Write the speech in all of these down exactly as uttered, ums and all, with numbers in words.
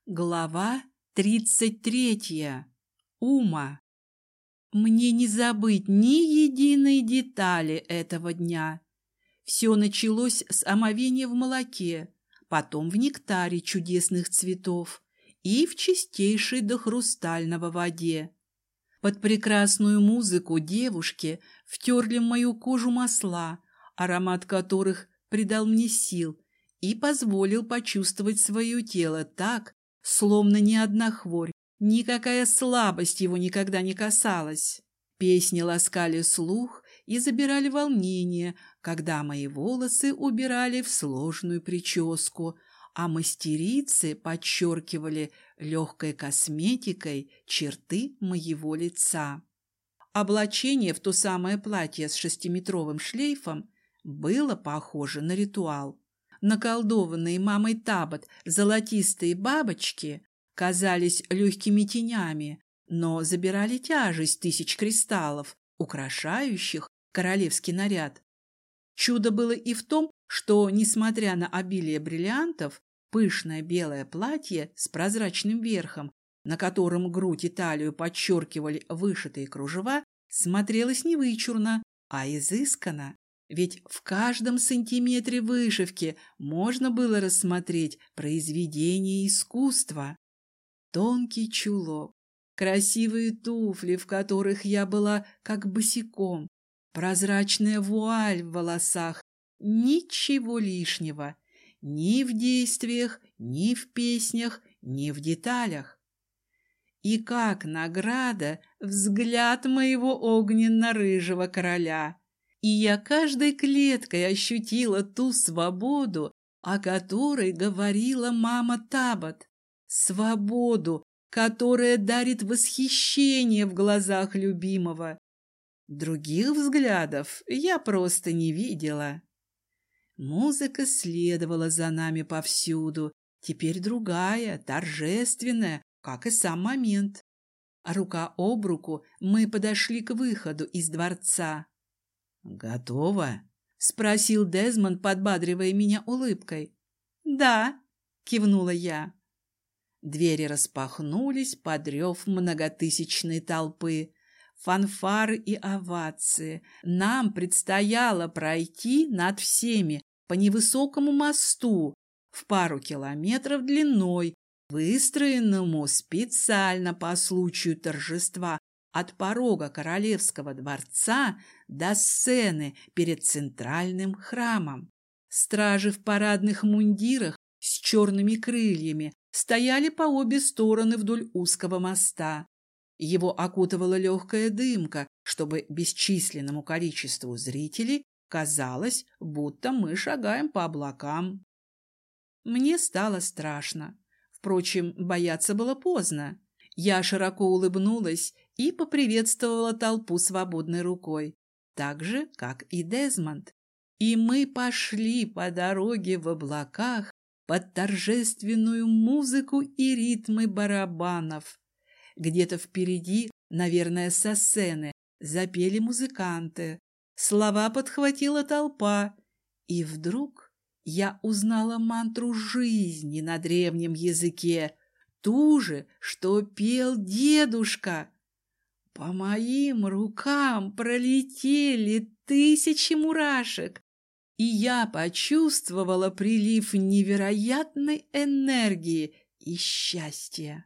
Глава тридцать третья. Ума. Мне не забыть ни единой детали этого дня. Все началось с омовения в молоке, потом в нектаре чудесных цветов и в чистейшей до хрустального воде. Под прекрасную музыку девушки втерли в мою кожу масла, аромат которых придал мне сил и позволил почувствовать свое тело так, словно ни одна хворь, никакая слабость его никогда не касалась. Песни ласкали слух и забирали волнение, когда мои волосы убирали в сложную прическу, а мастерицы подчеркивали легкой косметикой черты моего лица. Облачение в то самое платье с шестиметровым шлейфом было похоже на ритуал. Наколдованные мамой Табот золотистые бабочки казались легкими тенями, но забирали тяжесть тысяч кристаллов, украшающих королевский наряд. Чудо было и в том, что, несмотря на обилие бриллиантов, пышное белое платье с прозрачным верхом, на котором грудь и талию подчеркивали вышитые кружева, смотрелось не вычурно, а изысканно. Ведь в каждом сантиметре вышивки можно было рассмотреть произведение искусства. Тонкий чулок, красивые туфли, в которых я была как босиком, прозрачная вуаль в волосах, ничего лишнего, ни в действиях, ни в песнях, ни в деталях. И как награда взгляд моего огненно-рыжего короля. И я каждой клеткой ощутила ту свободу, о которой говорила мама Табот. Свободу, которая дарит восхищение в глазах любимого. Других взглядов я просто не видела. Музыка следовала за нами повсюду, теперь другая, торжественная, как и сам момент. Рука об руку мы подошли к выходу из дворца. «Готово?» — спросил Дезмонд, подбадривая меня улыбкой. «Да», — кивнула я. Двери распахнулись под рев многотысячной толпы. Фанфары и овации. Нам предстояло пройти над всеми по невысокому мосту в пару километров длиной, выстроенному специально по случаю торжества от порога королевского дворца до сцены перед центральным храмом. Стражи в парадных мундирах с черными крыльями стояли по обе стороны вдоль узкого моста. Его окутывала легкая дымка, чтобы бесчисленному количеству зрителей казалось, будто мы шагаем по облакам. Мне стало страшно. Впрочем, бояться было поздно. Я широко улыбнулась и поприветствовала толпу свободной рукой, так же, как и Дезмонд. И мы пошли по дороге в облаках под торжественную музыку и ритмы барабанов. Где-то впереди, наверное, со сцены, запели музыканты. Слова подхватила толпа. И вдруг я узнала мантру жизни на древнем языке, ту же, что пел дедушка. По моим рукам пролетели тысячи мурашек, и я почувствовала прилив невероятной энергии и счастья.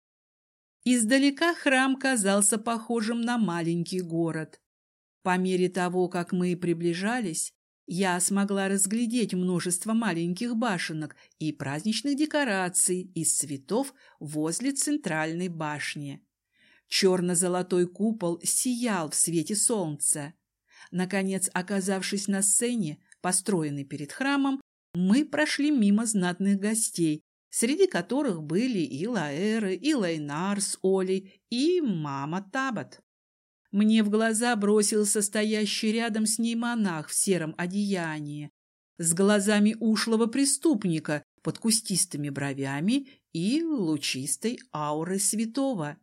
Издалека храм казался похожим на маленький город. По мере того, как мы приближались, я смогла разглядеть множество маленьких башенок и праздничных декораций из цветов возле центральной башни. Черно-золотой купол сиял в свете солнца. Наконец, оказавшись на сцене, построенной перед храмом, мы прошли мимо знатных гостей, среди которых были и Лаэры, и Лейнар с Олей, и мама Табот. Мне в глаза бросился стоящий рядом с ней монах в сером одеянии, с глазами ушлого преступника под кустистыми бровями и лучистой аурой святого.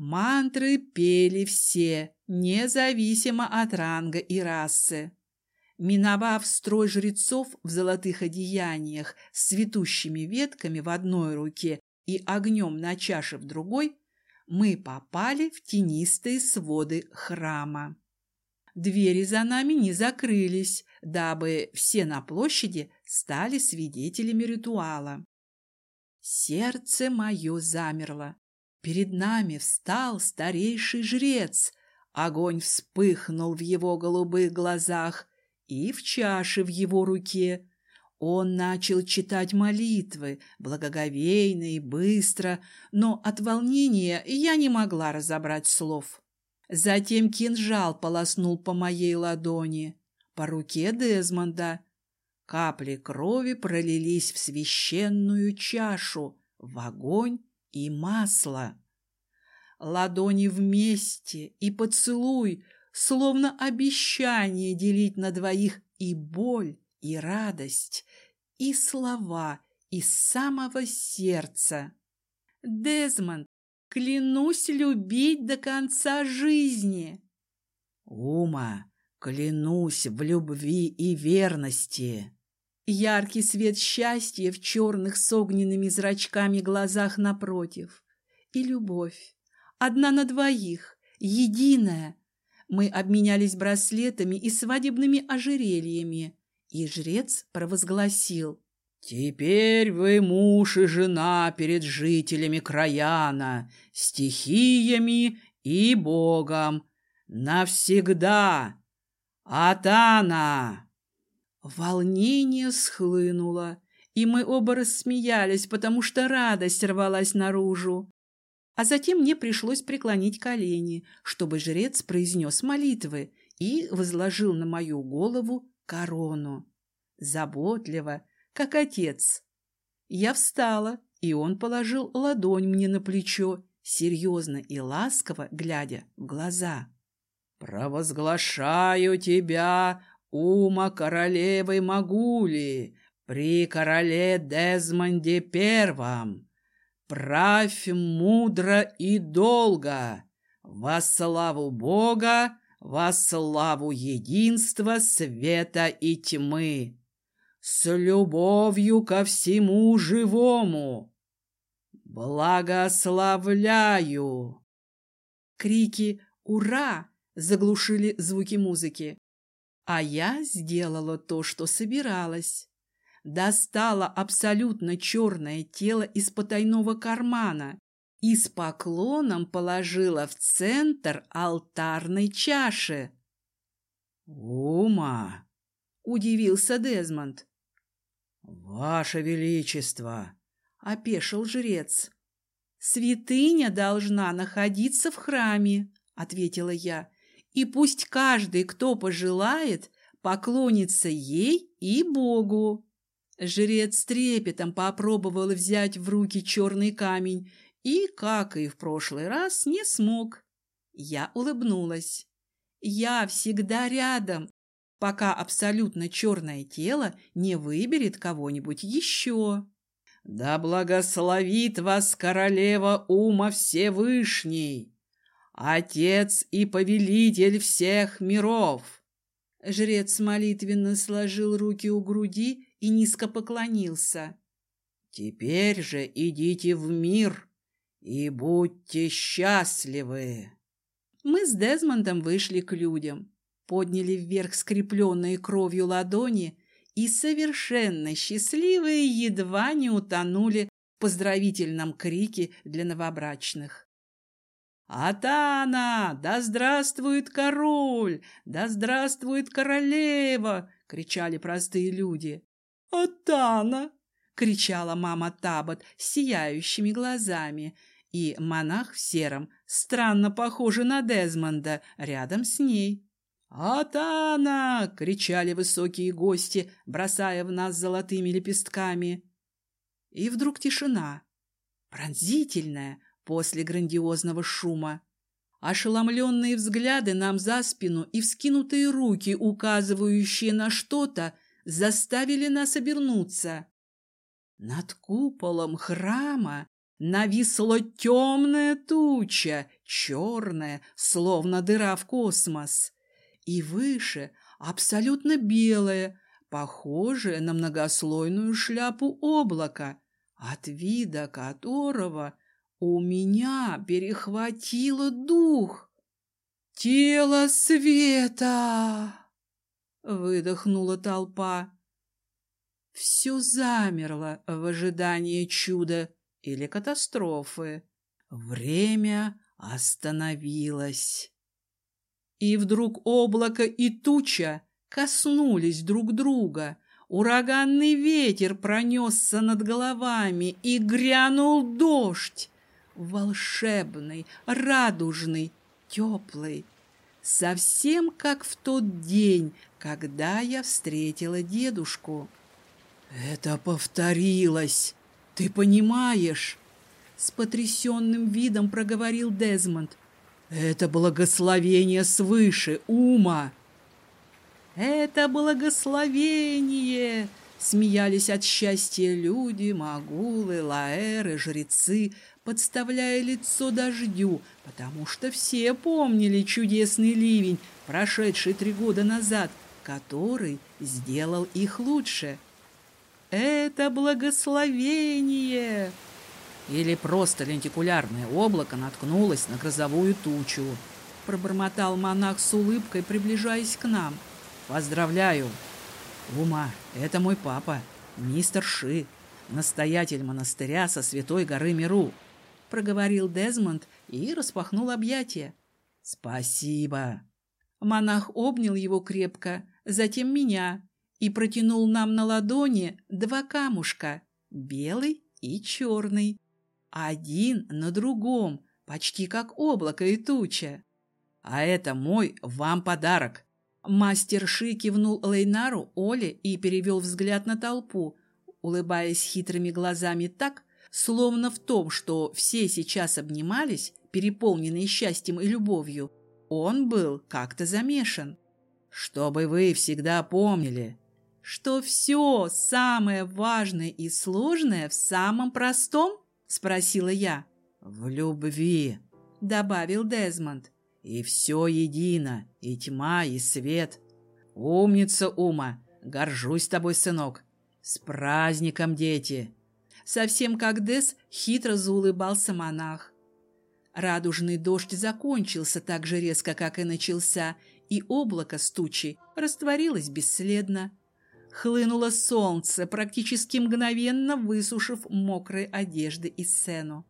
Мантры пели все, независимо от ранга и расы. Миновав строй жрецов в золотых одеяниях с цветущими ветками в одной руке и огнем на чаше в другой, мы попали в тенистые своды храма. Двери за нами не закрылись, дабы все на площади стали свидетелями ритуала. Сердце мое замерло. Перед нами встал старейший жрец. Огонь вспыхнул в его голубых глазах и в чаше в его руке. Он начал читать молитвы, благоговейно и быстро, но от волнения я не могла разобрать слов. Затем кинжал полоснул по моей ладони, по руке Дезмонда. Капли крови пролились в священную чашу, в огонь и масло. Ладони вместе и поцелуй, словно обещание делить на двоих и боль, и радость, и слова из самого сердца. Дезмонд, клянусь любить до конца жизни. Ума, клянусь в любви и верности. Яркий свет счастья в черных с огненными зрачками глазах напротив. И любовь. Одна на двоих, единая. Мы обменялись браслетами и свадебными ожерельями, и жрец провозгласил: «Теперь вы муж и жена перед жителями Краяна, стихиями и Богом. Навсегда! Атана!» Волнение схлынуло, и мы оба рассмеялись, потому что радость рвалась наружу. А затем мне пришлось преклонить колени, чтобы жрец произнес молитвы и возложил на мою голову корону. Заботливо, как отец. Я встала, и он положил ладонь мне на плечо, серьезно и ласково глядя в глаза. «Провозглашаю тебя, Ума, королевой Магули, при короле Дезмонде Первом. Правь мудро и долго, во славу Бога, во славу единства света и тьмы, с любовью ко всему живому. Благословляю!» Крики «Ура!» заглушили звуки музыки. А я сделала то, что собиралась. Достала абсолютно черное тело из потайного кармана и с поклоном положила в центр алтарной чаши. «Ума!» — удивился Дезмонд. «Ваше Величество!» — опешил жрец. «Святыня должна находиться в храме», — ответила я, «и пусть каждый, кто пожелает, поклонится ей и Богу». Жрец с трепетом попробовал взять в руки черный камень и, как и в прошлый раз, не смог. Я улыбнулась. «Я всегда рядом, пока абсолютно черное тело не выберет кого-нибудь еще». «Да благословит вас королева Ума Всевышний, Отец и повелитель всех миров!» Жрец молитвенно сложил руки у груди и низко поклонился. «Теперь же идите в мир и будьте счастливы!» Мы с Дезмондом вышли к людям, подняли вверх скрепленные кровью ладони и, совершенно счастливые, едва не утонули в поздравительном крике для новобрачных. «Атана! Да здравствует король! Да здравствует королева!» — кричали простые люди. «Атана!» — кричала мама Табот с сияющими глазами, и монах в сером, странно похожий на Дезмонда, рядом с ней. «Атана!» — кричали высокие гости, бросая в нас золотыми лепестками. И вдруг тишина, пронзительная, после грандиозного шума. Ошеломленные взгляды нам за спину и вскинутые руки, указывающие на что-то, заставили нас обернуться. Над куполом храма нависла темная туча, черная, словно дыра в космос. И выше, абсолютно белое, похожее на многослойную шляпу облака, от вида которого у меня перехватило дух. «Тело света!» — выдохнула толпа. Все замерло в ожидании чуда или катастрофы. Время остановилось. И вдруг облако и туча коснулись друг друга. Ураганный ветер пронесся над головами, и грянул дождь. Волшебный, радужный, теплый. Совсем как в тот день, когда я встретила дедушку. «Это повторилось, ты понимаешь?» С потрясенным видом проговорил Дезмонд. «Это благословение свыше, Ума!» «Это благословение!» Смеялись от счастья люди, магулы, лаэры, жрецы, подставляя лицо дождю, потому что все помнили чудесный ливень, прошедший три года назад, который сделал их лучше. «Это благословение!» Или просто лентикулярное облако наткнулось на грозовую тучу, пробормотал монах с улыбкой, приближаясь к нам. «Поздравляю! Ума, это мой папа, мистер Ши, настоятель монастыря со Святой горы Миру», проговорил Дезмонд и распахнул объятия. «Спасибо!» Монах обнял его крепко, затем меня, и протянул нам на ладони два камушка, белый и черный, один на другом, почти как облако и туча. «А это мой вам подарок!» Мастер Ши кивнул Лейнару, Оле и перевел взгляд на толпу, улыбаясь хитрыми глазами так, словно в том, что все сейчас обнимались, переполненные счастьем и любовью, он был как-то замешан. «Чтобы вы всегда помнили, что все самое важное и сложное в самом простом?» — спросила я. «В любви», — добавил Дезмонд. «И все едино, и тьма, и свет. Умница, Ума, горжусь тобой, сынок. С праздником, дети!» Совсем как Дез, хитро заулыбался монах. Радужный дождь закончился так же резко, как и начался, и облако с тучей растворилось бесследно. Хлынуло солнце, практически мгновенно высушив мокрые одежды и сцену.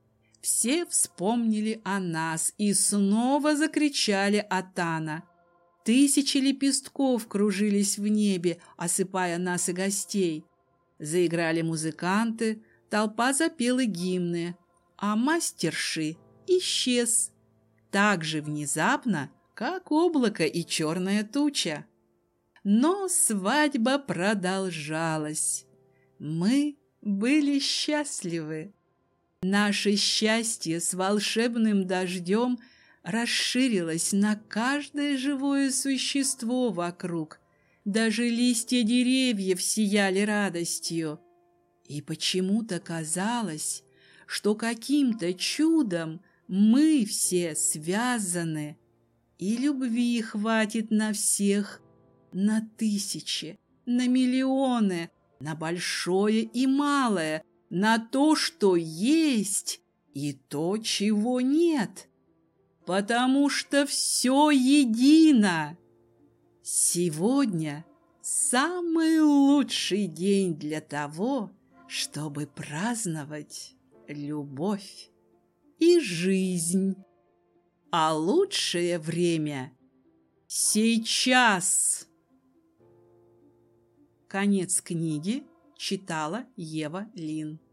Все вспомнили о нас и снова закричали «Атана!». Тысячи лепестков кружились в небе, осыпая нас и гостей. Заиграли музыканты, толпа запела гимны, а мастер Ши исчез так же внезапно, как облако и черная туча. Но свадьба продолжалась. Мы были счастливы. Наше счастье с волшебным дождем расширилось на каждое живое существо вокруг. Даже листья деревьев сияли радостью. И почему-то казалось, что каким-то чудом мы все связаны, и любви хватит на всех, на тысячи, на миллионы, на большое и малое, на то, что есть, и то, чего нет, потому что все едино. Сегодня самый лучший день для того, чтобы праздновать любовь и жизнь. А лучшее время сейчас. Конец книги читала Ева Лин.